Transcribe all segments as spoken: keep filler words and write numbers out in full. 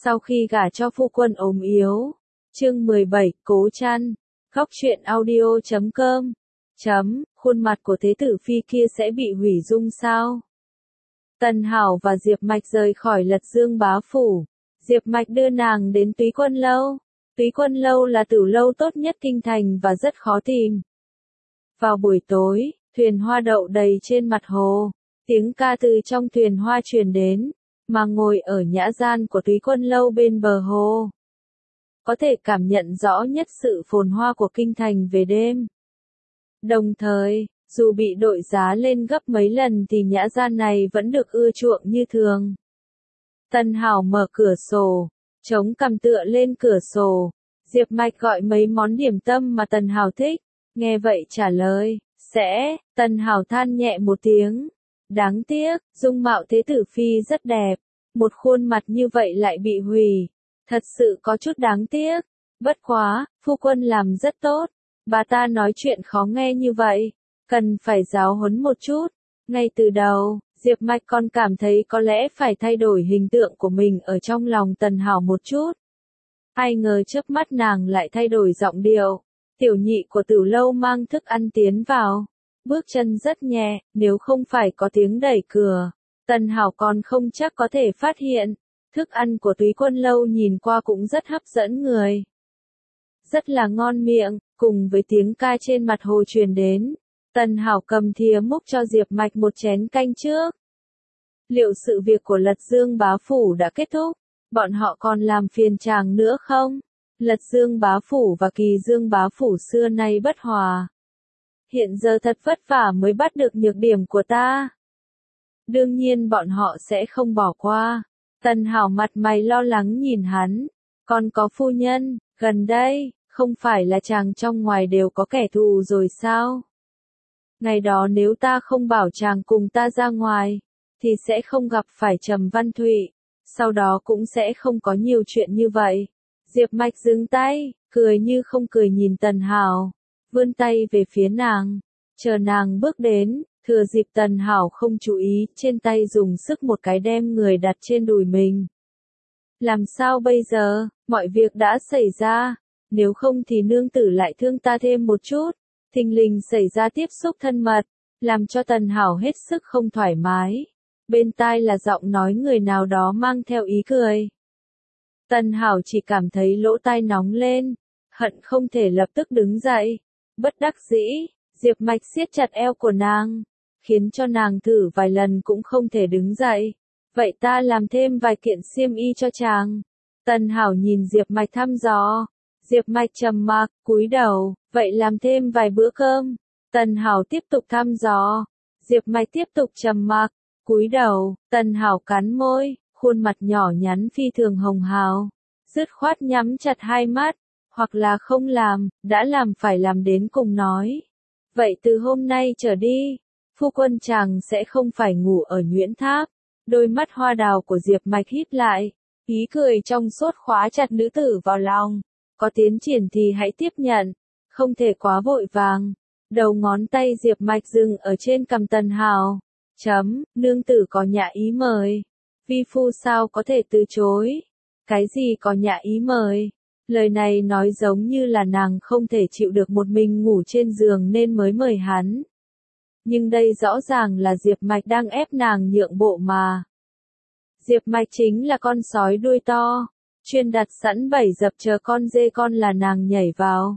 Sau khi gả cho phu quân ốm yếu. Chương mười bảy, Cố Chăn. Góc truyện audio chấm com. Chấm, khuôn mặt của thế tử phi kia sẽ bị hủy dung sao? Tần Hảo và Diệp Mạch rời khỏi Lật Dương bá phủ. Diệp Mạch đưa nàng đến Túy Quân Lâu. Túy Quân Lâu là tử lâu tốt nhất kinh thành và rất khó tìm. Vào buổi tối, thuyền hoa đậu đầy trên mặt hồ. Tiếng ca từ trong thuyền hoa truyền đến, mà ngồi ở nhã gian của Túy Quân Lâu bên bờ hồ. Có thể cảm nhận rõ nhất sự phồn hoa của kinh thành về đêm. Đồng thời, dù bị đội giá lên gấp mấy lần thì nhã gian này vẫn được ưa chuộng như thường. Tần Hảo mở cửa sổ, chống cằm tựa lên cửa sổ. Diệp Mạch gọi mấy món điểm tâm mà Tần Hảo thích, nghe vậy trả lời, sẽ. Tần Hảo than nhẹ một tiếng. Đáng tiếc, dung mạo thế tử phi rất đẹp, một khuôn mặt như vậy lại bị hủy. Thật sự có chút đáng tiếc. Bất quá, phu quân làm rất tốt. Bà ta nói chuyện khó nghe như vậy, cần phải giáo huấn một chút. Ngay từ đầu, Diệp Mạch còn cảm thấy có lẽ phải thay đổi hình tượng của mình ở trong lòng Tần Hảo một chút. Ai ngờ chớp mắt nàng lại thay đổi giọng điệu. Tiểu nhị của Tử Lâu mang thức ăn tiến vào. Bước chân rất nhẹ, nếu không phải có tiếng đẩy cửa, Tần Hảo còn không chắc có thể phát hiện. Thức ăn của Túy Quân Lâu nhìn qua cũng rất hấp dẫn người. Rất là ngon miệng, cùng với tiếng ca trên mặt hồ truyền đến. Tần Hảo cầm thìa múc cho Diệp Mạch một chén canh trước. Liệu sự việc của Lật Dương bá phủ đã kết thúc? Bọn họ còn làm phiền chàng nữa không? Lật Dương bá phủ và Kỳ Dương bá phủ xưa nay bất hòa. Hiện giờ thật vất vả mới bắt được nhược điểm của ta. Đương nhiên bọn họ sẽ không bỏ qua. Tần Hảo mặt mày lo lắng nhìn hắn. Còn có phu nhân, gần đây, không phải là chàng trong ngoài đều có kẻ thù rồi sao? Ngày đó nếu ta không bảo chàng cùng ta ra ngoài, thì sẽ không gặp phải Trầm Văn Thụy. Sau đó cũng sẽ không có nhiều chuyện như vậy. Diệp Mạch dừng tay, cười như không cười nhìn Tần Hảo. Vươn tay về phía nàng. Chờ nàng bước đến, thừa dịp Tần Hảo không chú ý, trên tay dùng sức một cái đem người đặt trên đùi mình. Làm sao bây giờ, mọi việc đã xảy ra, nếu không thì nương tử lại thương ta thêm một chút. Thình lình xảy ra tiếp xúc thân mật, làm cho Tần Hảo hết sức không thoải mái. Bên tai là giọng nói người nào đó mang theo ý cười. Tần Hảo chỉ cảm thấy lỗ tai nóng lên, hận không thể lập tức đứng dậy. Bất đắc dĩ, Diệp Mạch siết chặt eo của nàng, khiến cho nàng thử vài lần cũng không thể đứng dậy. Vậy ta làm thêm vài kiện xiêm y cho chàng. Tần Hảo nhìn Diệp Mạch thăm dò. Diệp Mạch trầm mặc, cúi đầu, vậy làm thêm vài bữa cơm. Tần Hảo tiếp tục thăm dò. Diệp Mạch tiếp tục trầm mặc, cúi đầu. Tần Hảo cắn môi, khuôn mặt nhỏ nhắn phi thường hồng hào. Dứt khoát nhắm chặt hai mắt, hoặc là không làm, đã làm phải làm đến cùng nói. Vậy từ hôm nay trở đi, phu quân chàng sẽ không phải ngủ ở Nhuyễn Tháp. Đôi mắt hoa đào của Diệp Mạch híp lại, ý cười trong suốt khóa chặt nữ tử vào lòng. Có tiến triển thì hãy tiếp nhận, không thể quá vội vàng. Đầu ngón tay Diệp Mạch dừng ở trên cằm Tần Hảo. Chấm, nương tử có nhã ý mời. Vi phu sao có thể từ chối? Cái gì có nhã ý mời? Lời này nói giống như là nàng không thể chịu được một mình ngủ trên giường nên mới mời hắn. Nhưng đây rõ ràng là Diệp Mạch đang ép nàng nhượng bộ mà. Diệp Mạch chính là con sói đuôi to, chuyên đặt sẵn bẫy dập chờ con dê con là nàng nhảy vào.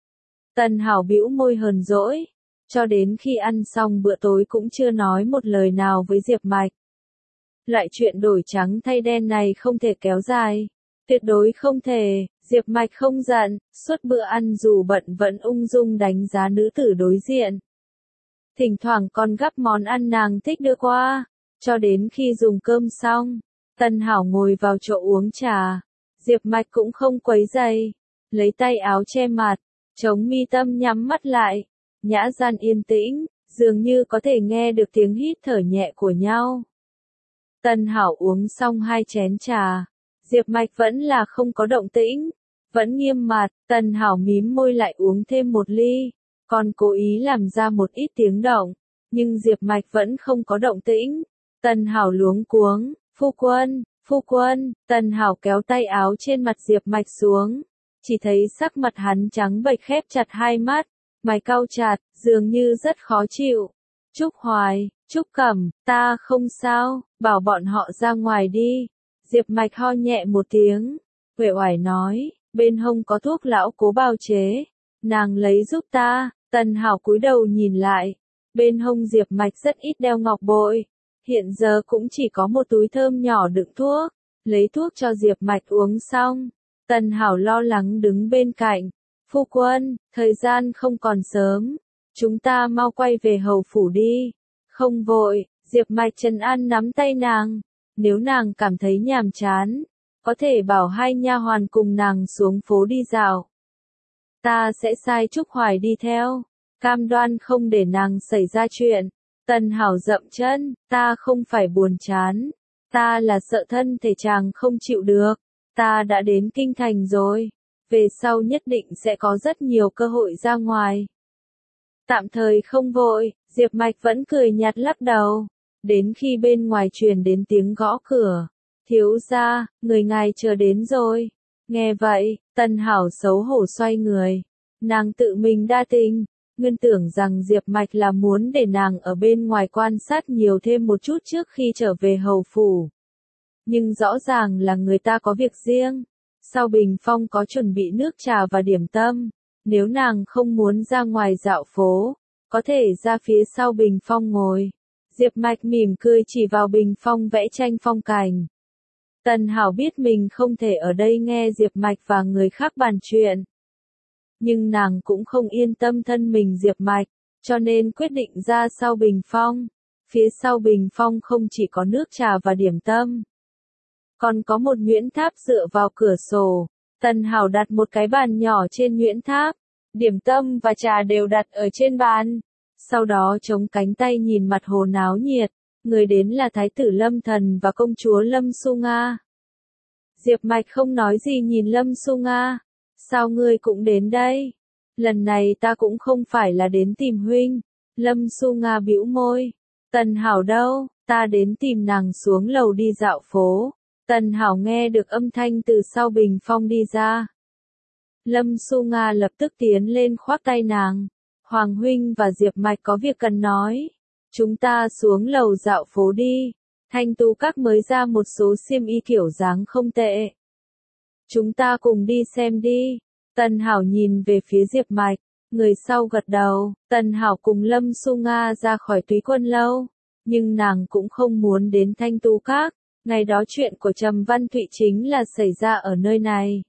Tần Hảo bĩu môi hờn dỗi, cho đến khi ăn xong bữa tối cũng chưa nói một lời nào với Diệp Mạch. Loại chuyện đổi trắng thay đen này không thể kéo dài, tuyệt đối không thể. Diệp Mạch không giận, suốt bữa ăn dù bận vẫn ung dung đánh giá nữ tử đối diện. Thỉnh thoảng còn gắp món ăn nàng thích đưa qua, cho đến khi dùng cơm xong, Tần Hảo ngồi vào chỗ uống trà. Diệp Mạch cũng không quấy rầy, lấy tay áo che mặt, chống mi tâm nhắm mắt lại. Nhã gian yên tĩnh, dường như có thể nghe được tiếng hít thở nhẹ của nhau. Tần Hảo uống xong hai chén trà, Diệp Mạch vẫn là không có động tĩnh, vẫn nghiêm mặt. Tần Hảo mím môi lại uống thêm một ly, còn cố ý làm ra một ít tiếng động, nhưng Diệp Mạch vẫn không có động tĩnh. Tần Hảo luống cuống, phu quân, Phu quân, Tần Hảo kéo tay áo trên mặt Diệp Mạch xuống, chỉ thấy sắc mặt hắn trắng bệch khép chặt hai mắt, mày cau chặt, dường như rất khó chịu. Trúc Hoài, Trúc Cẩm, ta không sao, bảo bọn họ ra ngoài đi. Diệp Mạch ho nhẹ một tiếng, uể oải nói, bên hông có thuốc lão cố bào chế, nàng lấy giúp ta. Tần Hảo cúi đầu nhìn lại, bên hông Diệp Mạch rất ít đeo ngọc bội, hiện giờ cũng chỉ có một túi thơm nhỏ đựng thuốc, lấy thuốc cho Diệp Mạch uống xong. Tần Hảo lo lắng đứng bên cạnh, phu quân, thời gian không còn sớm, chúng ta mau quay về hầu phủ đi. Không vội, Diệp Mạch trấn an nắm tay nàng, nếu nàng cảm thấy nhàm chán, có thể bảo hai nha hoàn cùng nàng xuống phố đi dạo. Ta sẽ sai Trúc Hoài đi theo, cam đoan không để nàng xảy ra chuyện. Tần Hảo dậm chân, ta không phải buồn chán, ta là sợ thân thể chàng không chịu được, ta đã đến kinh thành rồi, về sau nhất định sẽ có rất nhiều cơ hội ra ngoài. Tạm thời không vội, Diệp Mạch vẫn cười nhạt lắc đầu, đến khi bên ngoài truyền đến tiếng gõ cửa, thiếu gia, người ngài chờ đến rồi. Nghe vậy, Tần Hảo xấu hổ xoay người, nàng tự mình đa tình, nguyên tưởng rằng Diệp Mạch là muốn để nàng ở bên ngoài quan sát nhiều thêm một chút trước khi trở về hầu phủ. Nhưng rõ ràng là người ta có việc riêng, sau bình phong có chuẩn bị nước trà và điểm tâm, nếu nàng không muốn ra ngoài dạo phố, có thể ra phía sau bình phong ngồi. Diệp Mạch mỉm cười chỉ vào bình phong vẽ tranh phong cảnh. Tần Hảo biết mình không thể ở đây nghe Diệp Mạch và người khác bàn chuyện. Nhưng nàng cũng không yên tâm thân mình Diệp Mạch, cho nên quyết định ra sau bình phong. Phía sau bình phong không chỉ có nước trà và điểm tâm, còn có một nhuyễn tháp dựa vào cửa sổ. Tần Hảo đặt một cái bàn nhỏ trên nhuyễn tháp, điểm tâm và trà đều đặt ở trên bàn. Sau đó chống cánh tay nhìn mặt hồ náo nhiệt, người đến là Thái tử Lâm Thần và công chúa Lâm Xu Nga. Diệp Mạch không nói gì nhìn Lâm Xu Nga, sao ngươi cũng đến đây? Lần này ta cũng không phải là đến tìm huynh. Lâm Xu Nga bĩu môi, Tần Hảo đâu, ta đến tìm nàng xuống lầu đi dạo phố. Tần Hảo nghe được âm thanh từ sau bình phong đi ra. Lâm Xu Nga lập tức tiến lên khoác tay nàng. Hoàng huynh và Diệp Mạch có việc cần nói. Chúng ta xuống lầu dạo phố đi. Thanh tú các mới ra một số xiêm y kiểu dáng không tệ. Chúng ta cùng đi xem đi. Tần Hảo nhìn về phía Diệp Mạch. Người sau gật đầu. Tần Hảo cùng Lâm Xu Nga ra khỏi Túy Quân lâu. Nhưng nàng cũng không muốn đến Thanh tú các. Ngày đó chuyện của Trầm Văn Thụy chính là xảy ra ở nơi này.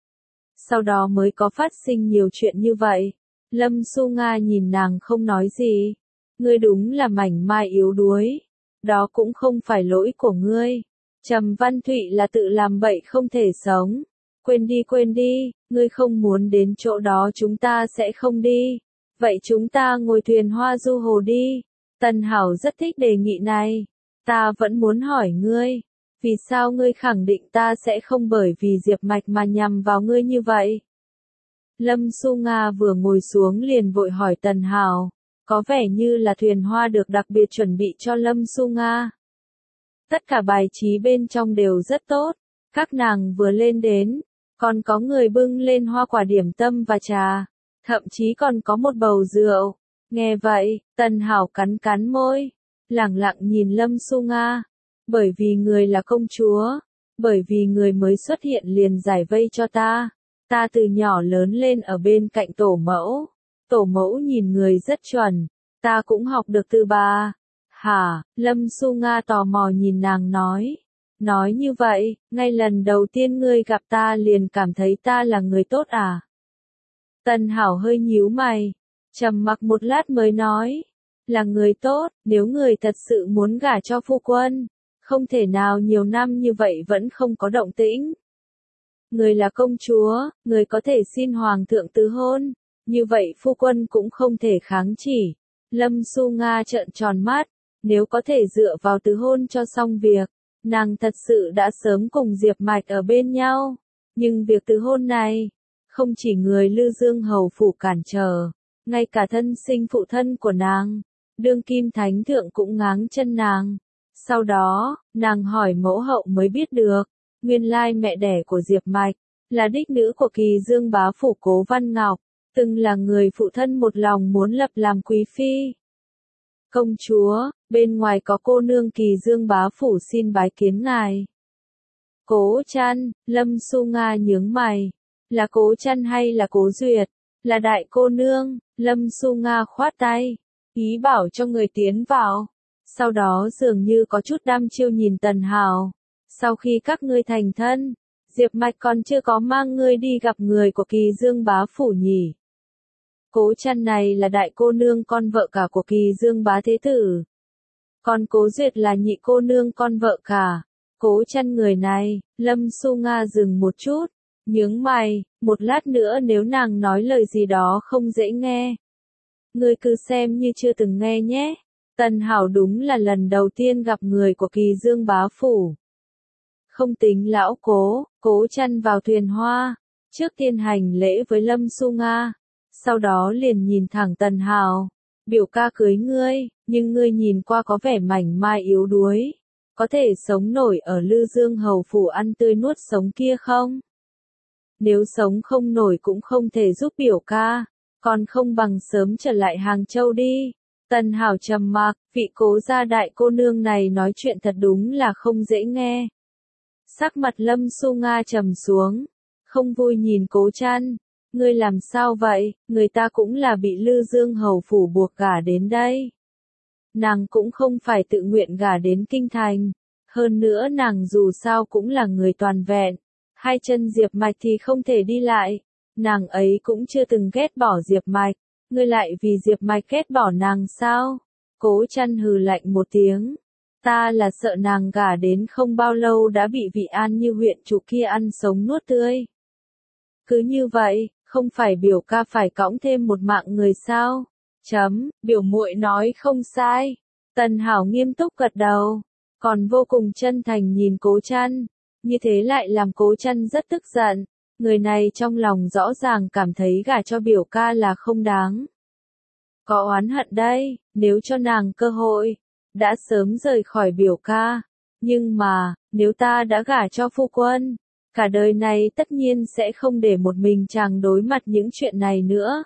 Sau đó mới có phát sinh nhiều chuyện như vậy. Lâm Xu Nga nhìn nàng không nói gì. Ngươi đúng là mảnh mai yếu đuối. Đó cũng không phải lỗi của ngươi. Trầm Văn Thụy là tự làm bậy không thể sống. Quên đi quên đi, ngươi không muốn đến chỗ đó chúng ta sẽ không đi. Vậy chúng ta ngồi thuyền hoa du hồ đi. Tần Hảo rất thích đề nghị này. Ta vẫn muốn hỏi ngươi. Vì sao ngươi khẳng định ta sẽ không bởi vì Diệp Mạch mà nhằm vào ngươi như vậy? Lâm Xu Nga vừa ngồi xuống liền vội hỏi Tần Hảo. Có vẻ như là thuyền hoa được đặc biệt chuẩn bị cho Lâm Xu Nga. Tất cả bài trí bên trong đều rất tốt. Các nàng vừa lên đến, còn có người bưng lên hoa quả điểm tâm và trà. Thậm chí còn có một bầu rượu. Nghe vậy, Tần Hảo cắn cắn môi, lẳng lặng nhìn Lâm Xu Nga. Bởi vì người là công chúa, bởi vì người mới xuất hiện liền giải vây cho ta. Ta từ nhỏ lớn lên ở bên cạnh tổ mẫu. Tổ mẫu nhìn người rất chuẩn, ta cũng học được từ bà. Hả? Lâm Xu Nga tò mò nhìn nàng nói. Nói như vậy, ngay lần đầu tiên ngươi gặp ta liền cảm thấy ta là người tốt à? Tần Hảo hơi nhíu mày, trầm mặc một lát mới nói. Là người tốt, nếu người thật sự muốn gả cho phu quân, không thể nào nhiều năm như vậy vẫn không có động tĩnh. Người là công chúa, người có thể xin hoàng thượng tứ hôn, như vậy phu quân cũng không thể kháng chỉ. Lâm Xu Nga trợn tròn mắt, nếu có thể dựa vào tứ hôn cho xong việc, nàng thật sự đã sớm cùng Diệp Mạch ở bên nhau. Nhưng việc tứ hôn này, không chỉ người Lư Dương hầu phủ cản trở, ngay cả thân sinh phụ thân của nàng, đương kim thánh thượng cũng ngáng chân nàng. Sau đó, nàng hỏi mẫu hậu mới biết được, nguyên lai mẹ đẻ của Diệp Mạch, là đích nữ của Kỳ Dương bá phủ Cố Văn Ngọc, từng là người phụ thân một lòng muốn lập làm quý phi. Công chúa, bên ngoài có cô nương Kỳ Dương bá phủ xin bái kiến ngài. Cố Trăn, Lâm Xu Nga nhướng mày, là Cố Trăn hay là Cố Duyệt? Là đại cô nương. Lâm Xu Nga khoát tay, ý bảo cho người tiến vào. Sau đó dường như có chút đăm chiêu nhìn Tần Hào. Sau khi các ngươi thành thân, Diệp Mạch còn chưa có mang ngươi đi gặp người của Kỳ Dương bá phủ nhỉ? Cố Trăn này là đại cô nương con vợ cả của Kỳ Dương bá thế tử. Còn Cố Duyệt là nhị cô nương con vợ cả. Cố Trăn người này, Lâm Xu Nga dừng một chút, nhướng mày, một lát nữa nếu nàng nói lời gì đó không dễ nghe. Ngươi cứ xem như chưa từng nghe nhé. Tần Hảo đúng là lần đầu tiên gặp người của Kỳ Dương bá phủ. Không tính lão Cố, Cố Trăn vào thuyền hoa, trước tiên hành lễ với Lâm Xu Nga, sau đó liền nhìn thẳng Tần Hảo, biểu ca cưới ngươi, nhưng ngươi nhìn qua có vẻ mảnh mai yếu đuối, có thể sống nổi ở Lư Dương hầu phủ ăn tươi nuốt sống kia không? Nếu sống không nổi cũng không thể giúp biểu ca, còn không bằng sớm trở lại Hàng Châu đi. Tần Hảo trầm mặc, vị Cố gia đại cô nương này nói chuyện thật đúng là không dễ nghe. Sắc mặt Lâm Xu Nga trầm xuống, không vui nhìn Cố Trăn, ngươi làm sao vậy, người ta cũng là bị Lư Dương hầu phủ buộc gả đến đây. Nàng cũng không phải tự nguyện gả đến kinh thành, hơn nữa nàng dù sao cũng là người toàn vẹn, hai chân Diệp Mạch thì không thể đi lại, nàng ấy cũng chưa từng ghét bỏ Diệp Mạch, ngươi lại vì Diệp Mạch ghét bỏ nàng sao? Cố Trăn hừ lạnh một tiếng. Ta là sợ nàng gả đến không bao lâu đã bị vị An Như huyện chủ kia ăn sống nuốt tươi. Cứ như vậy, không phải biểu ca phải cõng thêm một mạng người sao? Chấm, biểu muội nói không sai. Tần Hảo nghiêm túc gật đầu, còn vô cùng chân thành nhìn Cố Trăn. Như thế lại làm Cố Trăn rất tức giận. Người này trong lòng rõ ràng cảm thấy gả cho biểu ca là không đáng. Có oán hận đây, nếu cho nàng cơ hội, đã sớm rời khỏi biểu ca. Nhưng mà, nếu ta đã gả cho phu quân, cả đời này tất nhiên sẽ không để một mình chàng đối mặt những chuyện này nữa.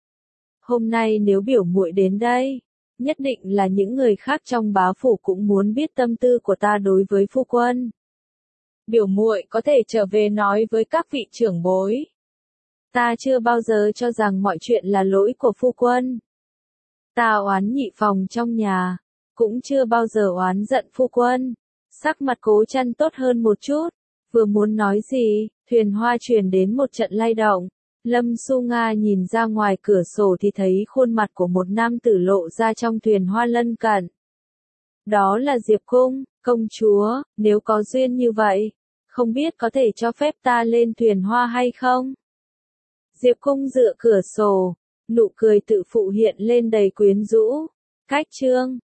Hôm nay nếu biểu muội đến đây, nhất định là những người khác trong bá phủ cũng muốn biết tâm tư của ta đối với phu quân. Biểu muội có thể trở về nói với các vị trưởng bối. Ta chưa bao giờ cho rằng mọi chuyện là lỗi của phu quân. Ta oán nhị phòng trong nhà, cũng chưa bao giờ oán giận phu quân. Sắc mặt Cố Trăn tốt hơn một chút, vừa muốn nói gì, thuyền hoa truyền đến một trận lay động. Lâm Xu Nga nhìn ra ngoài cửa sổ thì thấy khuôn mặt của một nam tử lộ ra trong thuyền hoa lân cận. Đó là Diệp Cung, công chúa, nếu có duyên như vậy, không biết có thể cho phép ta lên thuyền hoa hay không? Diệp Cung dựa cửa sổ, nụ cười tự phụ hiện lên đầy quyến rũ. Cách chương